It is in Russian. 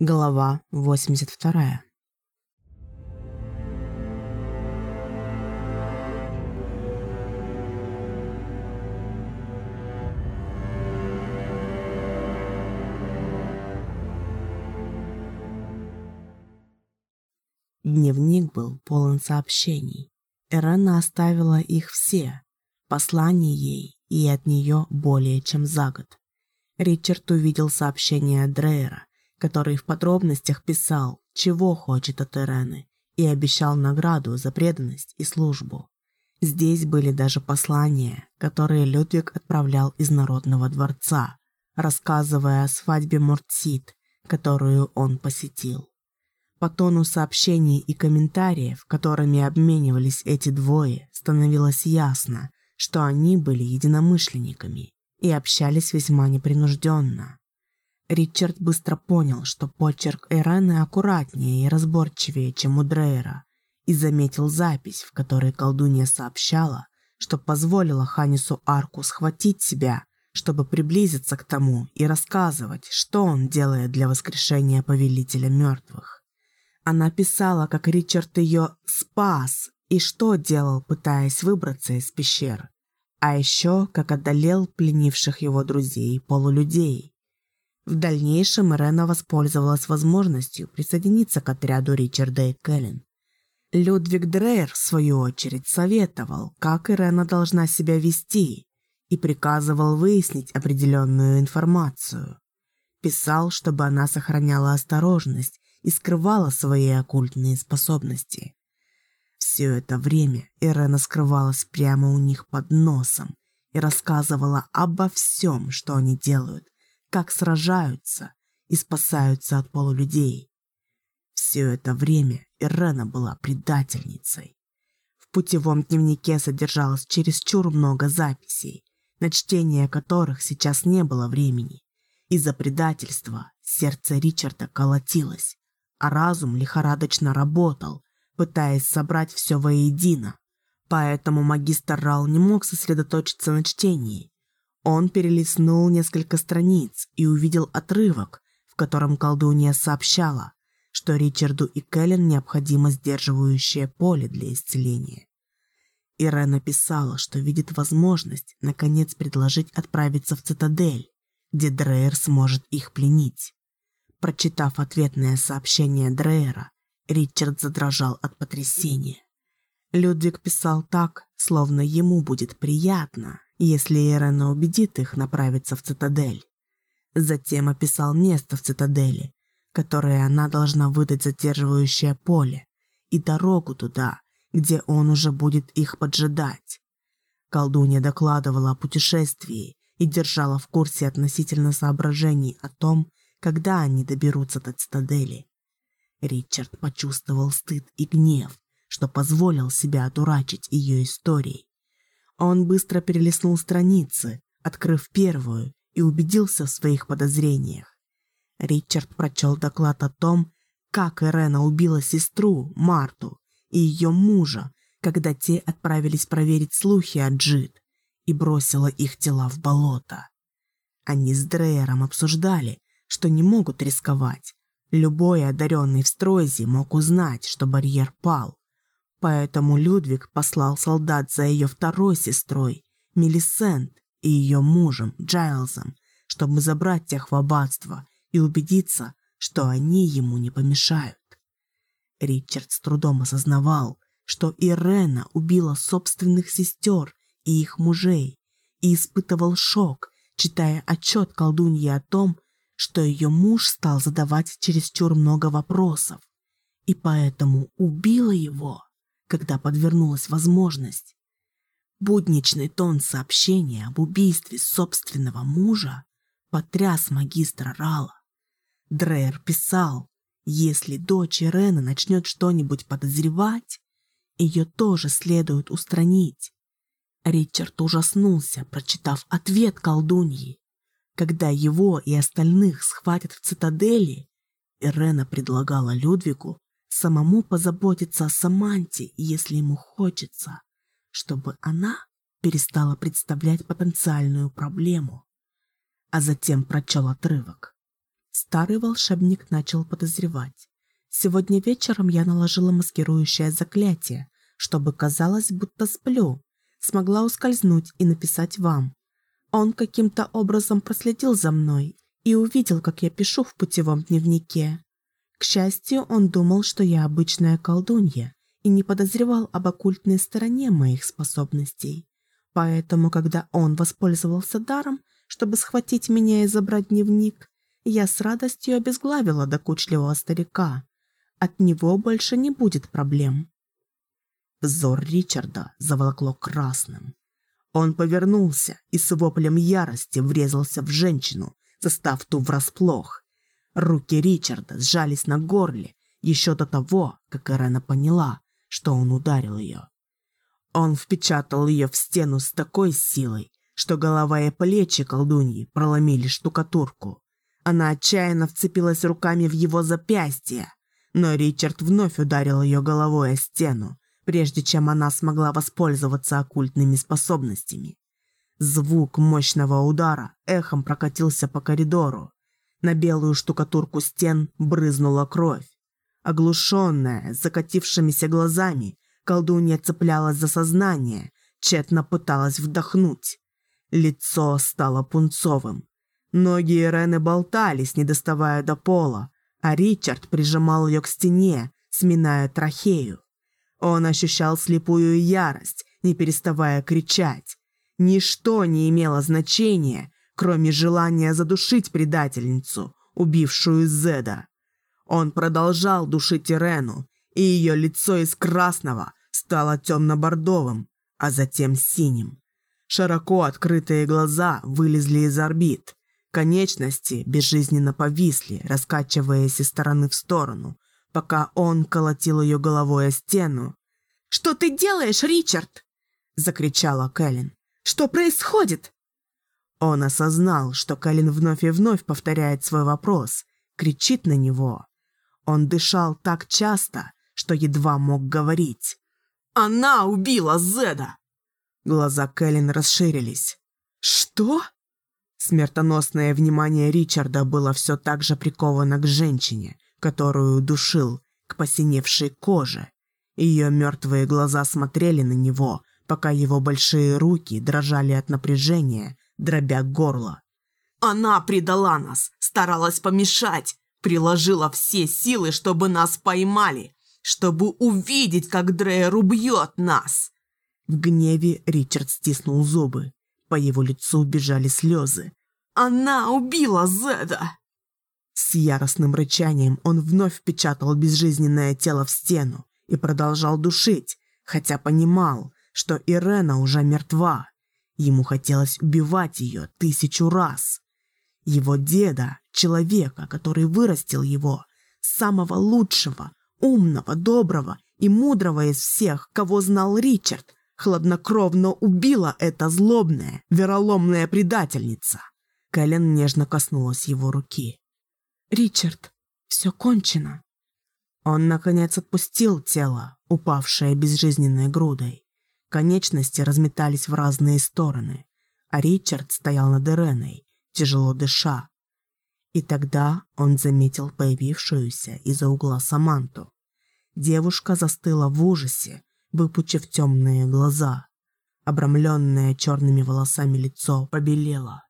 Глава 82. Дневник был полон сообщений. Ирена оставила их все, послание ей и от нее более чем за год. Ричард увидел сообщение от Дрейера, который в подробностях писал, чего хочет от Ирены, и обещал награду за преданность и службу. Здесь были даже послания, которые Людвиг отправлял из Народного дворца, рассказывая о свадьбе Мортсид, которую он посетил. По тону сообщений и комментариев, которыми обменивались эти двое, становилось ясно, что они были единомышленниками и общались весьма непринужденно. Ричард быстро понял, что почерк Ирены аккуратнее и разборчивее, чем у Дрейера, и заметил запись, в которой колдунья сообщала, что позволила Ханису Арку схватить себя, чтобы приблизиться к тому и рассказывать, что он делает для воскрешения повелителя мертвых. Она писала, как Ричард ее спас и что делал, пытаясь выбраться из пещер, а еще как одолел пленивших его друзей полулюдей. В дальнейшем Ирена воспользовалась возможностью присоединиться к отряду Ричарда и Кэлен. Людвиг Дрейер, в свою очередь, советовал, как Ирена должна себя вести, и приказывал выяснить определенную информацию. Писал, чтобы она сохраняла осторожность и скрывала свои оккультные способности. Все это время Ирена скрывалась прямо у них под носом и рассказывала обо всем, что они делают, как сражаются и спасаются от полулюдей. Все это время Ирена была предательницей. В путевом дневнике содержалось чересчур много записей, на чтение которых сейчас не было времени. Из-за предательства сердце Ричарда колотилось, а разум лихорадочно работал, пытаясь собрать все воедино. Поэтому магистр Рал не мог сосредоточиться на чтении. Он перелистнул несколько страниц и увидел отрывок, в котором колдунья сообщала, что Ричарду и Кэлен необходимо сдерживающее поле для исцеления. Ирена писала, что видит возможность наконец предложить отправиться в цитадель, где Дрейер сможет их пленить. Прочитав ответное сообщение Дрейера, Ричард задрожал от потрясения. Людвиг писал так, словно ему будет приятно, если Ирена убедит их направиться в цитадель. Затем описал место в цитадели, которое она должна выдать задерживающее поле, и дорогу туда, где он уже будет их поджидать. Колдунья докладывала о путешествии и держала в курсе относительно соображений о том, когда они доберутся до цитадели. Ричард почувствовал стыд и гнев, что позволил себя одурачить ее историей. Он быстро перелистнул страницы, открыв первую, и убедился в своих подозрениях. Ричард прочел доклад о том, как Ирена убила сестру, Марту, и ее мужа, когда те отправились проверить слухи о Джид, и бросила их тела в болото. Они с Дрейером обсуждали, что не могут рисковать. Любой одаренный в Стройзе мог узнать, что барьер пал. Поэтому Людвиг послал солдат за ее второй сестрой, Мелисент, и ее мужем, Джайлзом, чтобы забрать тех в аббатство и убедиться, что они ему не помешают. Ричард с трудом осознавал, что Ирена убила собственных сестер и их мужей, и испытывал шок, читая отчет колдуньи о том, что ее муж стал задавать чересчур много вопросов, и поэтому убила его, когда подвернулась возможность. Будничный тон сообщения об убийстве собственного мужа потряс магистра Рала. Дрейер писал, если дочь Ирены начнет что-нибудь подозревать, ее тоже следует устранить. Ричард ужаснулся, прочитав ответ колдуньи. Когда его и остальных схватят в цитадели, Ирена предлагала Людвигу самому позаботиться о Саманте, если ему хочется, чтобы она перестала представлять потенциальную проблему. А затем прочел отрывок. Старый волшебник начал подозревать. Сегодня вечером я наложила маскирующее заклятие, чтобы казалось, будто сплю. Смогла ускользнуть и написать вам. Он каким-то образом проследил за мной и увидел, как я пишу в путевом дневнике. К счастью, он думал, что я обычная колдунья и не подозревал об оккультной стороне моих способностей. Поэтому, когда он воспользовался даром, чтобы схватить меня и забрать дневник, я с радостью обезглавила докучливого старика. От него больше не будет проблем. Взор Ричарда заволокло красным. Он повернулся и с воплем ярости врезался в женщину, застав ту врасплох. Руки Ричарда сжались на горле еще до того, как Ирена поняла, что он ударил ее. Он впечатал ее в стену с такой силой, что голова и плечи колдуньи проломили штукатурку. Она отчаянно вцепилась руками в его запястье, но Ричард вновь ударил ее головой о стену, прежде чем она смогла воспользоваться оккультными способностями. Звук мощного удара эхом прокатился по коридору. На белую штукатурку стен брызнула кровь. Оглушенная, с закатившимися глазами, колдунья цеплялась за сознание, тщетно пыталась вдохнуть. Лицо стало пунцовым. Ноги Ирены болтались, не доставая до пола, а Ричард прижимал ее к стене, сминая трахею. Он ощущал слепую ярость, не переставая кричать. Ничто не имело значения, кроме желания задушить предательницу, убившую Зеда. Он продолжал душить Ирену, и ее лицо из красного стало темно-бордовым, а затем синим. Широко открытые глаза вылезли из орбит. Конечности безжизненно повисли, раскачиваясь из стороны в сторону, пока он колотил ее головой о стену. «Что ты делаешь, Ричард?» – закричала Кэлен. «Что происходит?» Он осознал, что Кэлен вновь и вновь повторяет свой вопрос, кричит на него. Он дышал так часто, что едва мог говорить. «Она убила Зеда!» Глаза Кэлен расширились. «Что?» Смертоносное внимание Ричарда было все так же приковано к женщине, которую душил, к посиневшей коже. Ее мертвые глаза смотрели на него, пока его большие руки дрожали от напряжения, дробя горло. «Она предала нас, старалась помешать, приложила все силы, чтобы нас поймали, чтобы увидеть, как Дрейер убьет нас!» В гневе Ричард стиснул зубы. По его лицу бежали слезы. «Она убила Зеда!» С яростным рычанием он вновь впечатал безжизненное тело в стену и продолжал душить, хотя понимал, что Ирена уже мертва. Ему хотелось убивать ее 1000 раз. Его деда, человека, который вырастил его, самого лучшего, умного, доброго и мудрого из всех, кого знал Ричард, хладнокровно убила эта злобная, вероломная предательница. Кэлен нежно коснулась его руки. «Ричард, все кончено». Он, наконец, отпустил тело, упавшее безжизненной грудой. Конечности разметались в разные стороны, а Ричард стоял над Иреной, тяжело дыша. И тогда он заметил появившуюся из-за угла Саманту. Девушка застыла в ужасе, выпучив темные глаза. Обрамленное черными волосами лицо побелело.